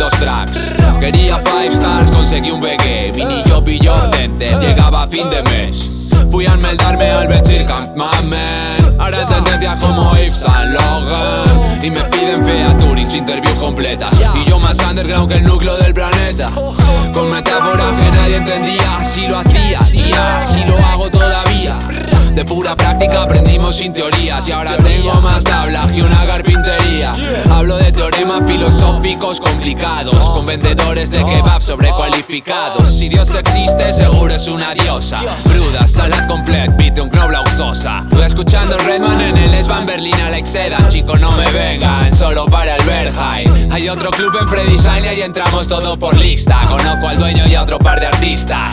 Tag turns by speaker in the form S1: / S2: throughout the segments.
S1: los tracks. Quería 5 stars, conseguí un BG. Mini yo pillo center, llegaba a fin de mes. Fui a enmeldarme al Betzir Camp, mamen. Ahora en tendencias como Yves Saint Laurent. Y me piden featurings, interviews completas. Y yo más underground que el núcleo del planeta. Con metáforas que nadie entendía. Así lo hacía, tía, así lo hago todavía. De pura práctica aprendimos sin teorías. Y ahora tengo más tablas que una carpintería. Hablo de teoremas filosóficos complicados, con vendedores de kebab sobrecualificados. Si Dios existe, seguro es una diosa. Bruda, salad complete, pite un Knoblauch Sosa. Voy escuchando Redman en el S-Bahn Berlín a Like Sedan. Chico, no me vengan, solo para el Berghain. Hay otro club en Friedrichshain y ahí entramos todos por lista. Conozco al dueño y a otro par de artistas.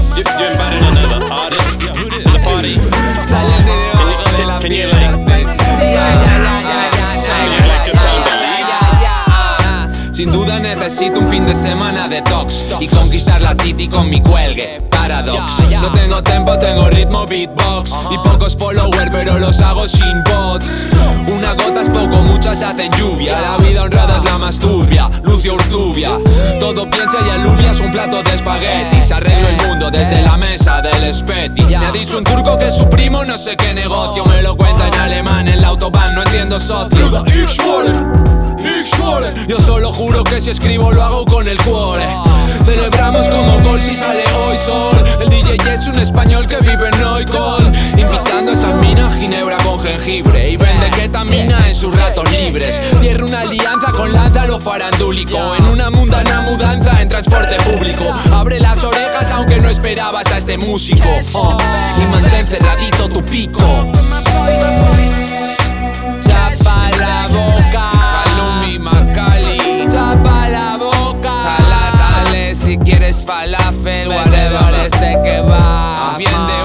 S1: Salen de debajo de la piedra. Sin duda necesito un fin de semana detox y conquistar la city con mi cuelgue, Paradox. No tengo tempo, tengo ritmo, beatbox y pocos followers, pero los hago sin bots. Una gota es poco, muchas hacen lluvia. La vida honrada es la más turbia, Lucio Urtubia. Todo piensa y alubia es un plato de espaguetis. Arreglo el mundo desde la mesa del Speti. Me ha dicho un turco que es su primo, no sé qué negocio. Me lo cuenta en alemán, en la autobahn, no entiendo socio. Yo solo juro que si escribo lo hago con el cuore. Celebramos como gol si sale hoy sol. El DJ es un español que vive en Noicol, invitando a esas minas ginebra con jengibre y vende ketamina en sus ratos libres. Cierra una alianza con Lázaro farandúlico en una mundana mudanza en transporte público. Abre las orejas aunque no esperabas a este músico, y mantén cerradito tu pico. Chapa la boca, Halloumi Macali. Tapa la boca, salatale si quieres falafel, whatever este que va. Bien de